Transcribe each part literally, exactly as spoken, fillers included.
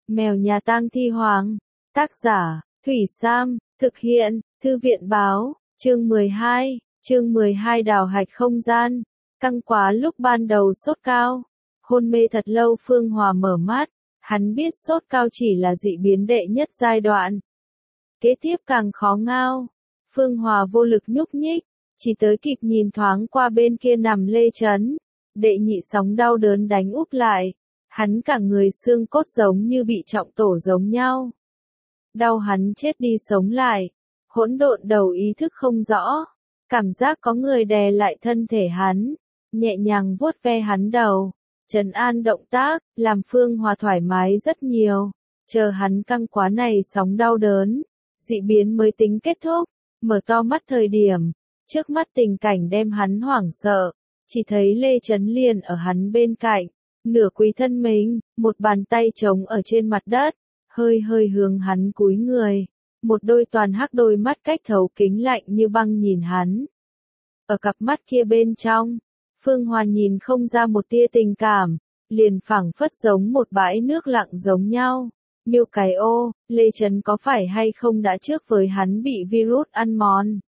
Mèo nhà tang thi hoàng. Tác giả, Thủy Sam, thực hiện, Thư viện báo, chương mười hai, chương mười hai đào hạch không gian. Căng quá lúc ban đầu sốt cao. Hôn mê thật lâu Phương Hòa mở mắt, hắn biết sốt cao chỉ là dị biến đệ nhất giai đoạn. Kế tiếp càng khó ngao. Phương Hòa vô lực nhúc nhích, chỉ tới kịp nhìn thoáng qua bên kia nằm Lê Chấn. Đệ nhị sóng đau đớn đánh úp lại. Hắn cả người xương cốt giống như bị trọng tổ giống nhau. Đau hắn chết đi sống lại. Hỗn độn đầu ý thức không rõ. Cảm giác có người đè lại thân thể hắn. Nhẹ nhàng vuốt ve hắn đầu. Trấn an động tác, làm Phương Hòa thoải mái rất nhiều. Chờ hắn căng quá này sóng đau đớn. Dị biến mới tính kết thúc. Mở to mắt thời điểm. Trước mắt tình cảnh đem hắn hoảng sợ. Chỉ thấy Lê Chấn liền ở hắn bên cạnh. Nửa quỳ thân mình, một bàn tay trống ở trên mặt đất, hơi hơi hướng hắn cúi người. Một đôi toàn hắc đôi mắt cách thấu kính lạnh như băng nhìn hắn. Ở cặp mắt kia bên trong, Phương Hòa nhìn không ra một tia tình cảm, liền phảng phất giống một bãi nước lặng giống nhau. Miêu cái ô, Lê Chấn có phải hay không đã trước với hắn bị virus ăn mòn?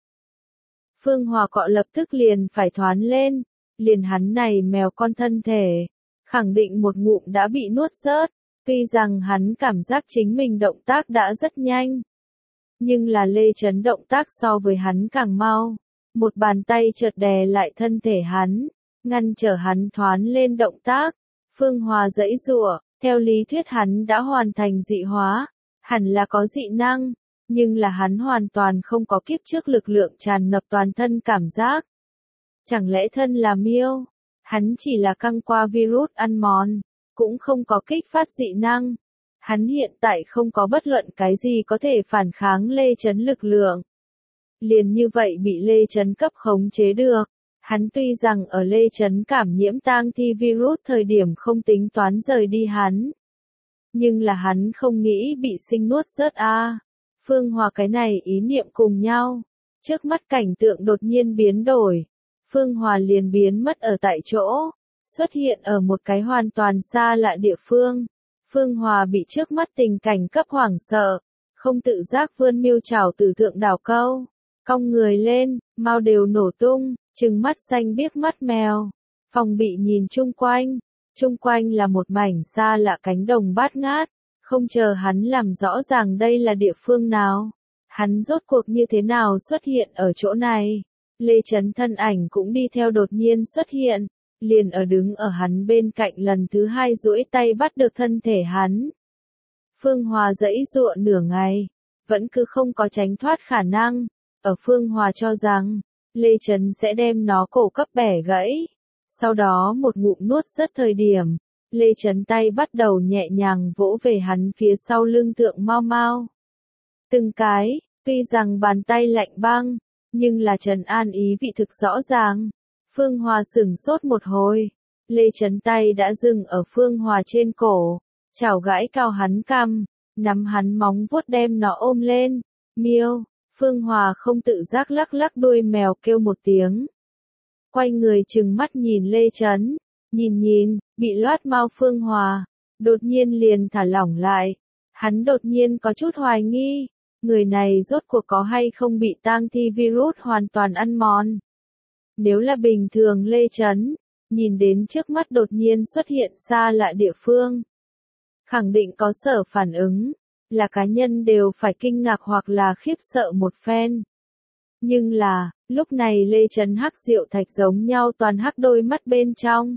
Phương Hòa cọ lập tức liền phải thoán lên, liền hắn này mèo con thân thể. Khẳng định một ngụm đã bị nuốt rớt, tuy rằng hắn cảm giác chính mình động tác đã rất nhanh. Nhưng là Lê Chấn động tác so với hắn càng mau. Một bàn tay chợt đè lại thân thể hắn, ngăn trở hắn thoán lên động tác. Phương Hòa giãy giụa, theo lý thuyết hắn đã hoàn thành dị hóa, hẳn là có dị năng, nhưng là hắn hoàn toàn không có kiếp trước lực lượng tràn ngập toàn thân cảm giác. Chẳng lẽ thân là miêu? Hắn chỉ là căng qua virus ăn mòn, cũng không có kích phát dị năng. Hắn hiện tại không có bất luận cái gì có thể phản kháng Lê Chấn lực lượng. Liền như vậy bị Lê Chấn cấp khống chế được. Hắn tuy rằng ở Lê Chấn cảm nhiễm tang thi virus thời điểm không tính toán rời đi hắn. Nhưng là hắn không nghĩ bị sinh nuốt rớt a. À. Phương Hòa cái này ý niệm cùng nhau. Trước mắt cảnh tượng đột nhiên biến đổi. Phương Hòa liền biến mất ở tại chỗ, xuất hiện ở một cái hoàn toàn xa lạ địa phương. Phương Hòa bị trước mắt tình cảnh cấp hoảng sợ, không tự giác vươn miêu chảo từ thượng đảo câu, cong người lên, mau đều nổ tung, trừng mắt xanh biếc mắt mèo. Phòng bị nhìn chung quanh, chung quanh là một mảnh xa lạ cánh đồng bát ngát, không chờ hắn làm rõ ràng đây là địa phương nào. Hắn rốt cuộc như thế nào xuất hiện ở chỗ này. Lê Chấn thân ảnh cũng đi theo đột nhiên xuất hiện, liền ở đứng ở hắn bên cạnh lần thứ hai duỗi tay bắt được thân thể hắn. Phương Hòa giãy giụa nửa ngày, vẫn cứ không có tránh thoát khả năng, ở Phương Hòa cho rằng, Lê Chấn sẽ đem nó cổ cấp bẻ gãy. Sau đó một ngụm nuốt rất thời điểm, Lê Chấn tay bắt đầu nhẹ nhàng vỗ về hắn phía sau lưng tượng mau mau. Từng cái, tuy rằng bàn tay lạnh băng, nhưng là trấn an ý vị thực rõ ràng. Phương Hòa sửng sốt một hồi. Lê Chấn tay đã dừng ở Phương Hòa trên cổ. Chảo gãi cao hắn cằm. Nắm hắn móng vuốt đem nó ôm lên. Miêu. Phương Hòa không tự giác lắc lắc đuôi mèo kêu một tiếng. Quay người trừng mắt nhìn Lê Chấn. Nhìn nhìn, bị loát mau Phương Hòa. Đột nhiên liền thả lỏng lại. Hắn đột nhiên có chút hoài nghi. Người này rốt cuộc có hay không bị tang thi virus hoàn toàn ăn mòn. Nếu là bình thường Lê Chấn, nhìn đến trước mắt đột nhiên xuất hiện xa lạ địa phương. Khẳng định có sở phản ứng, là cá nhân đều phải kinh ngạc hoặc là khiếp sợ một phen. Nhưng là, lúc này Lê Chấn hắc diệu thạch giống nhau toàn hắc đôi mắt bên trong.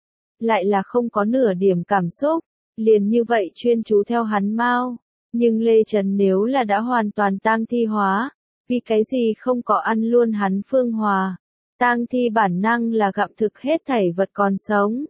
Lại là không có nửa điểm cảm xúc, liền như vậy chuyên chú theo hắn mau. Nhưng Lê Chấn nếu là đã hoàn toàn tang thi hóa, vì cái gì không có ăn luôn hắn Phương Hòa. Tang thi bản năng là gặm thực hết thảy vật còn sống.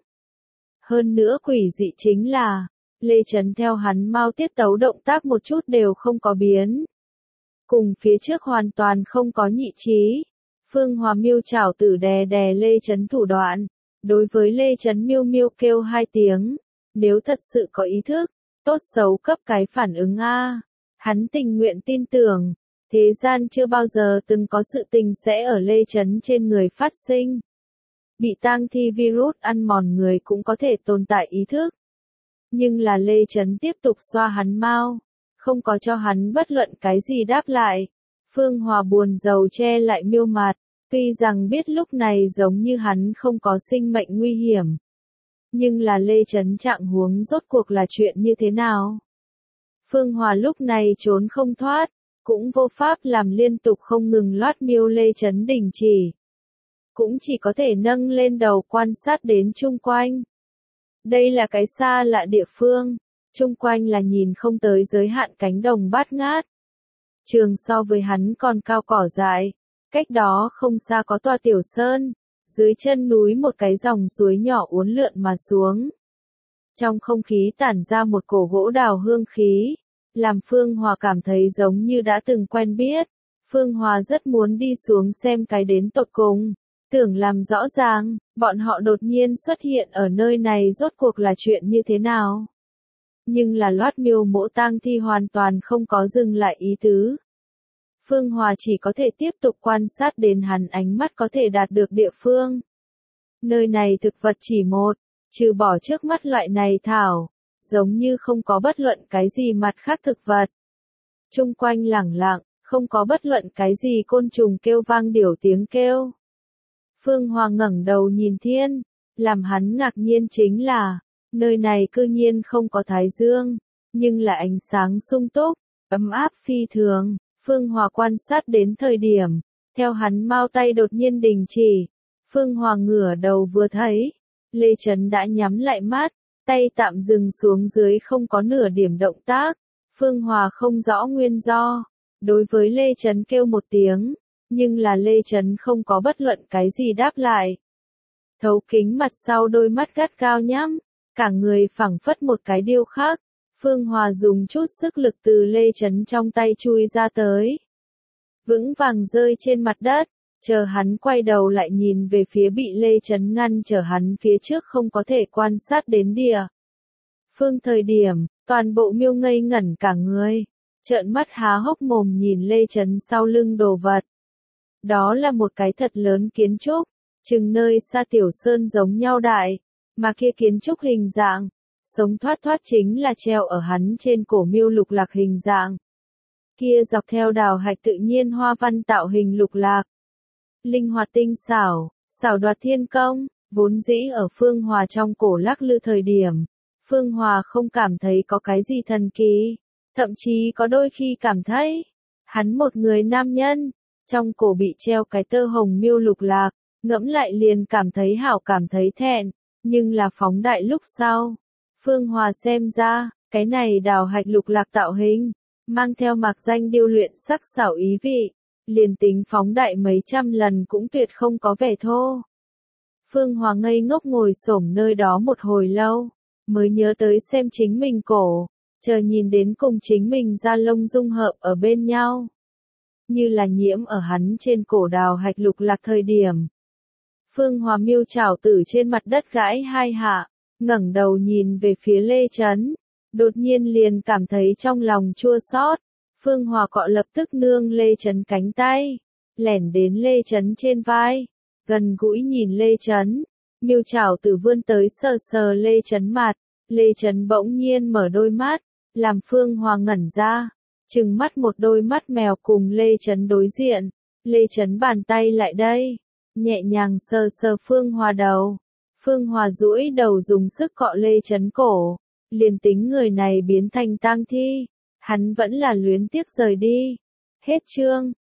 Hơn nữa quỷ dị chính là, Lê Chấn theo hắn mau tiết tấu động tác một chút đều không có biến. Cùng phía trước hoàn toàn không có nhị trí. Phương Hòa miêu chảo tử đè đè Lê Chấn thủ đoạn. Đối với Lê Chấn miêu miêu kêu hai tiếng. Nếu thật sự có ý thức, tốt xấu cấp cái phản ứng a. Hắn tình nguyện tin tưởng, thế gian chưa bao giờ từng có sự tình sẽ ở Lê Chấn trên người phát sinh. Bị tang thi virus ăn mòn người cũng có thể tồn tại ý thức. Nhưng là Lê Chấn tiếp tục xoa hắn mau, không có cho hắn bất luận cái gì đáp lại. Phương Hòa buồn rầu che lại miêu mặt, tuy rằng biết lúc này giống như hắn không có sinh mệnh nguy hiểm. Nhưng là Lê Chấn trạng huống rốt cuộc là chuyện như thế nào? Phương Hòa lúc này trốn không thoát, cũng vô pháp làm liên tục không ngừng loát miêu Lê Chấn đình chỉ. Cũng chỉ có thể nâng lên đầu quan sát đến chung quanh. Đây là cái xa lạ địa phương, chung quanh là nhìn không tới giới hạn cánh đồng bát ngát. Trường so với hắn còn cao cỏ dại, cách đó không xa có tòa tiểu sơn, dưới chân núi một cái dòng suối nhỏ uốn lượn mà xuống. Trong không khí tản ra một cổ gỗ đào hương khí, làm Phương Hòa cảm thấy giống như đã từng quen biết. Phương Hòa rất muốn đi xuống xem cái đến tột cùng, tưởng làm rõ ràng, bọn họ đột nhiên xuất hiện ở nơi này rốt cuộc là chuyện như thế nào. Nhưng là loát miêu mỗ tang thi hoàn toàn không có dừng lại ý tứ. Phương Hòa chỉ có thể tiếp tục quan sát đến hắn ánh mắt có thể đạt được địa phương. Nơi này thực vật chỉ một, trừ bỏ trước mắt loại này thảo, giống như không có bất luận cái gì mặt khác thực vật. Trung quanh lẳng lặng, không có bất luận cái gì côn trùng kêu vang điểu tiếng kêu. Phương Hòa ngẩng đầu nhìn thiên, làm hắn ngạc nhiên chính là, nơi này cư nhiên không có thái dương, nhưng là ánh sáng sung túc, ấm áp phi thường. Phương Hòa quan sát đến thời điểm, theo hắn mau tay đột nhiên đình chỉ. Phương Hòa ngửa đầu vừa thấy, Lê Chấn đã nhắm lại mắt, tay tạm dừng xuống dưới không có nửa điểm động tác. Phương Hòa không rõ nguyên do, đối với Lê Chấn kêu một tiếng, nhưng là Lê Chấn không có bất luận cái gì đáp lại. Thấu kính mặt sau đôi mắt gắt cao nhắm, cả người phẳng phất một cái điêu khắc. Phương Hòa dùng chút sức lực từ Lê Chấn trong tay chui ra tới. Vững vàng rơi trên mặt đất, chờ hắn quay đầu lại nhìn về phía bị Lê Chấn ngăn chờ hắn phía trước không có thể quan sát đến địa. Phương thời điểm, toàn bộ miêu ngây ngẩn cả người, trợn mắt há hốc mồm nhìn Lê Chấn sau lưng đồ vật. Đó là một cái thật lớn kiến trúc, chừng nơi xa tiểu sơn giống nhau đại, mà kia kiến trúc hình dạng. Sống thoát thoát chính là treo ở hắn trên cổ miêu lục lạc hình dạng. Kia dọc theo đào hạch tự nhiên hoa văn tạo hình lục lạc. Linh hoạt tinh xảo, xảo đoạt thiên công, vốn dĩ ở Phương Hòa trong cổ lắc lư thời điểm. Phương Hòa không cảm thấy có cái gì thần kỳ, thậm chí có đôi khi cảm thấy, hắn một người nam nhân, trong cổ bị treo cái tơ hồng miêu lục lạc, ngẫm lại liền cảm thấy hảo cảm thấy thẹn, nhưng là phóng đại lúc sau. Phương Hòa xem ra, cái này đào hạch lục lạc tạo hình, mang theo mạc danh điêu luyện sắc xảo ý vị, liền tính phóng đại mấy trăm lần cũng tuyệt không có vẻ thô. Phương Hòa ngây ngốc ngồi xổm nơi đó một hồi lâu, mới nhớ tới xem chính mình cổ, chờ nhìn đến cùng chính mình da lông dung hợp ở bên nhau. Như là nhiễm ở hắn trên cổ đào hạch lục lạc thời điểm. Phương Hòa miêu chảo tử trên mặt đất gãi hai hạ. Ngẩng đầu nhìn về phía Lê Chấn, đột nhiên liền cảm thấy trong lòng chua xót. Phương Hòa cọ lập tức nương Lê Chấn cánh tay, lẻn đến Lê Chấn trên vai, gần gũi nhìn Lê Chấn, miêu chảo tử vươn tới sờ sờ Lê Chấn mặt. Lê Chấn bỗng nhiên mở đôi mắt, làm Phương Hòa ngẩn ra, trừng mắt một đôi mắt mèo cùng Lê Chấn đối diện. Lê Chấn bàn tay lại đây, nhẹ nhàng sờ sờ Phương Hòa đầu. Phương Hòa duỗi đầu dùng sức cọ Lê Chấn cổ, liền tính người này biến thành tang thi, hắn vẫn là luyến tiếc rời đi. Hết chương.